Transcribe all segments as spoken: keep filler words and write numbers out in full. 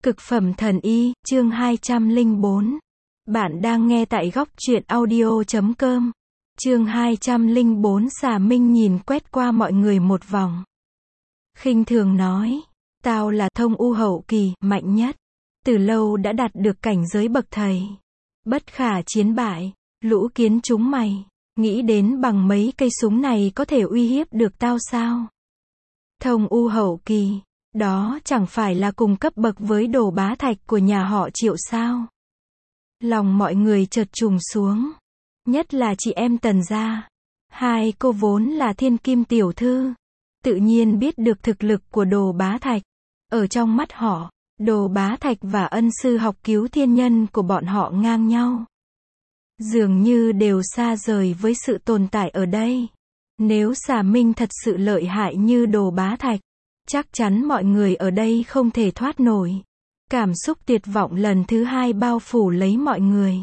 Cực phẩm thần y, chương hai trăm lẻ bốn. Bạn đang nghe tại góc truyện audio chấm com. Chương hai trăm lẻ bốn. Xà Minh nhìn quét qua mọi người một vòng. Khinh thường nói, tao là thông u hậu kỳ, mạnh nhất. Từ lâu đã đạt được cảnh giới bậc thầy. Bất khả chiến bại, lũ kiến chúng mày. Nghĩ đến bằng mấy cây súng này có thể uy hiếp được tao sao? Thông u hậu kỳ. Đó chẳng phải là cùng cấp bậc với Đồ Bá Thạch của nhà họ Triệu sao? Lòng mọi người chợt trùng xuống. Nhất là chị em Tần gia. Hai cô vốn là thiên kim tiểu thư. Tự nhiên biết được thực lực của Đồ Bá Thạch. Ở trong mắt họ, Đồ Bá Thạch và ân sư học cứu thiên nhân của bọn họ ngang nhau. Dường như đều xa rời với sự tồn tại ở đây. Nếu Xà Minh thật sự lợi hại như Đồ Bá Thạch, chắc chắn mọi người ở đây không thể thoát nổi. Cảm xúc tuyệt vọng lần thứ hai bao phủ lấy mọi người.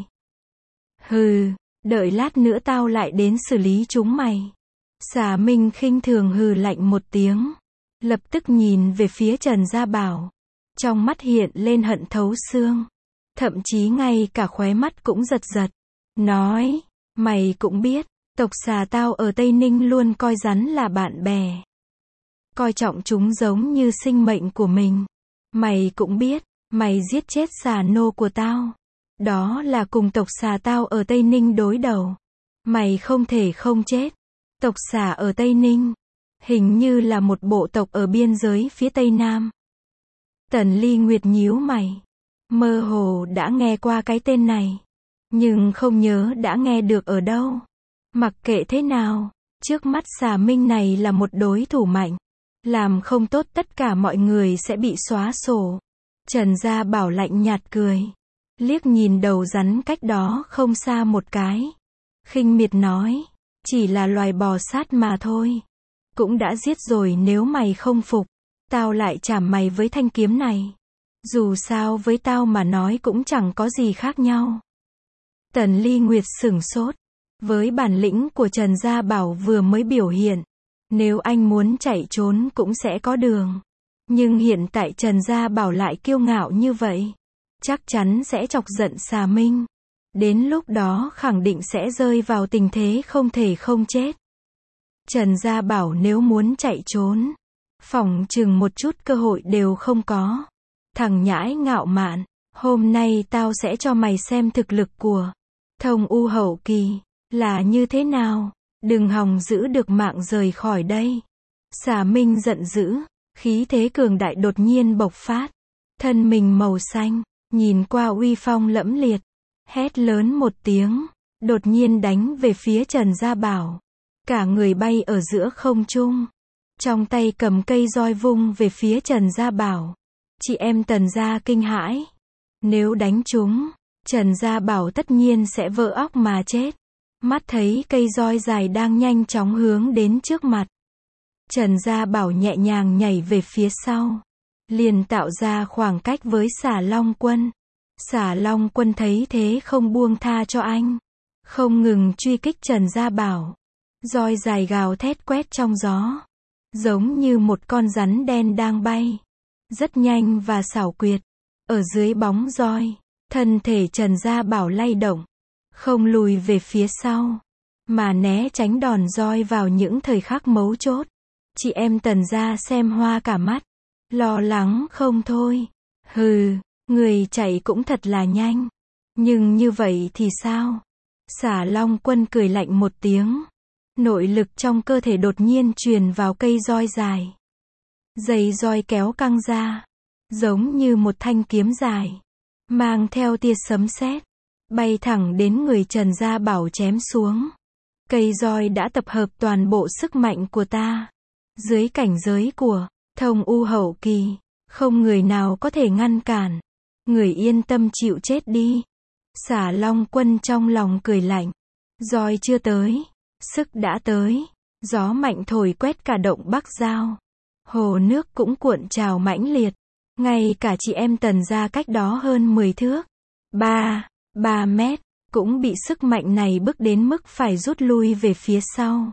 Hừ, đợi lát nữa tao lại đến xử lý chúng mày. Xà Minh khinh thường hừ lạnh một tiếng. Lập tức nhìn về phía Trần Gia Bảo. Trong mắt hiện lên hận thấu xương. Thậm chí ngay cả khóe mắt cũng giật giật. Nói, mày cũng biết, tộc xà tao ở Tây Ninh luôn coi rắn là bạn bè. Coi trọng chúng giống như sinh mệnh của mình. Mày cũng biết, mày giết chết xà nô của tao. Đó là cùng tộc xà tao ở Tây Ninh đối đầu. Mày không thể không chết. Tộc xà ở Tây Ninh, hình như là một bộ tộc ở biên giới phía Tây Nam. Tần Ly Nguyệt nhíu mày. Mơ hồ đã nghe qua cái tên này. Nhưng không nhớ đã nghe được ở đâu. Mặc kệ thế nào, trước mắt Xà Minh này là một đối thủ mạnh. Làm không tốt tất cả mọi người sẽ bị xóa sổ. Trần Gia Bảo lạnh nhạt cười. Liếc nhìn đầu rắn cách đó không xa một cái. Khinh miệt nói. Chỉ là loài bò sát mà thôi. Cũng đã giết rồi, nếu mày không phục, tao lại chảm mày với thanh kiếm này. Dù sao với tao mà nói cũng chẳng có gì khác nhau. Tần Ly Nguyệt sửng sốt. Với bản lĩnh của Trần Gia Bảo vừa mới biểu hiện, nếu anh muốn chạy trốn cũng sẽ có đường. Nhưng hiện tại Trần Gia Bảo lại kiêu ngạo như vậy. Chắc chắn sẽ chọc giận Xà Minh. Đến lúc đó khẳng định sẽ rơi vào tình thế không thể không chết. Trần Gia Bảo nếu muốn chạy trốn, phỏng chừng một chút cơ hội đều không có. Thằng nhãi ngạo mạn, hôm nay tao sẽ cho mày xem thực lực của thông u hậu kỳ là như thế nào. Đừng hòng giữ được mạng rời khỏi đây. Xà Minh giận dữ, khí thế cường đại đột nhiên bộc phát. Thân mình màu xanh, nhìn qua uy phong lẫm liệt. Hét lớn một tiếng, đột nhiên đánh về phía Trần Gia Bảo. Cả người bay ở giữa không trung. Trong tay cầm cây roi vung về phía Trần Gia Bảo. Chị em Tần gia kinh hãi. Nếu đánh chúng, Trần Gia Bảo tất nhiên sẽ vỡ óc mà chết. Mắt thấy cây roi dài đang nhanh chóng hướng đến trước mặt. Trần Gia Bảo nhẹ nhàng nhảy về phía sau. Liền tạo ra khoảng cách với Xà Long Quân. Xà Long Quân thấy thế không buông tha cho anh. Không ngừng truy kích Trần Gia Bảo. Roi dài gào thét quét trong gió. Giống như một con rắn đen đang bay. Rất nhanh và xảo quyệt. Ở dưới bóng roi, thân thể Trần Gia Bảo lay động. Không lùi về phía sau, mà né tránh đòn roi vào những thời khắc mấu chốt. Chị em Tần gia xem hoa cả mắt. Lo lắng không thôi. Hừ, người chạy cũng thật là nhanh. Nhưng như vậy thì sao? Xà Long Quân cười lạnh một tiếng. Nội lực trong cơ thể đột nhiên truyền vào cây roi dài. Dây roi kéo căng ra. Giống như một thanh kiếm dài. Mang theo tia sấm sét. Bay thẳng đến người Trần Gia Bảo chém xuống. Cây roi đã tập hợp toàn bộ sức mạnh của ta. Dưới cảnh giới của thông u hậu kỳ, không người nào có thể ngăn cản. Người yên tâm chịu chết đi. Xà Long Quân trong lòng cười lạnh. Roi chưa tới, sức đã tới. Gió mạnh thổi quét cả động Bắc Giao. Hồ nước cũng cuộn trào mãnh liệt. Ngay cả chị em Tần gia cách đó hơn mười thước. Ba, ba mét, cũng bị sức mạnh này bức đến mức phải rút lui về phía sau.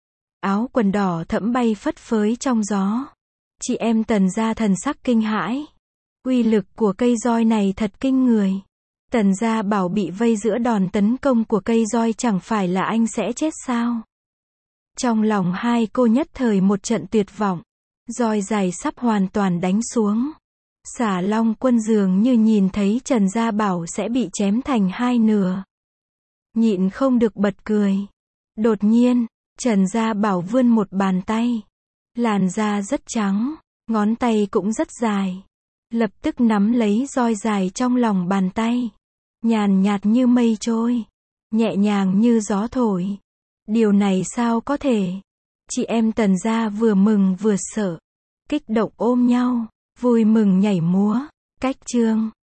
Áo quần đỏ thẫm bay phất phới trong gió. Chị em Tần gia thần sắc kinh hãi. Uy lực của cây roi này thật kinh người. Tần Gia Bảo bị vây giữa đòn tấn công của cây roi, chẳng phải là anh sẽ chết sao? Trong lòng hai cô nhất thời một trận tuyệt vọng. Roi dài sắp hoàn toàn đánh xuống. Xà Long Quân dường như nhìn thấy Trần Gia Bảo sẽ bị chém thành hai nửa. Nhịn không được bật cười. Đột nhiên, Trần Gia Bảo vươn một bàn tay. Làn da rất trắng, ngón tay cũng rất dài. Lập tức nắm lấy roi dài trong lòng bàn tay. Nhàn nhạt như mây trôi. Nhẹ nhàng như gió thổi. Điều này sao có thể? Chị em Tần Gia vừa mừng vừa sợ. Kích động ôm nhau. Vui mừng nhảy múa. Cách chương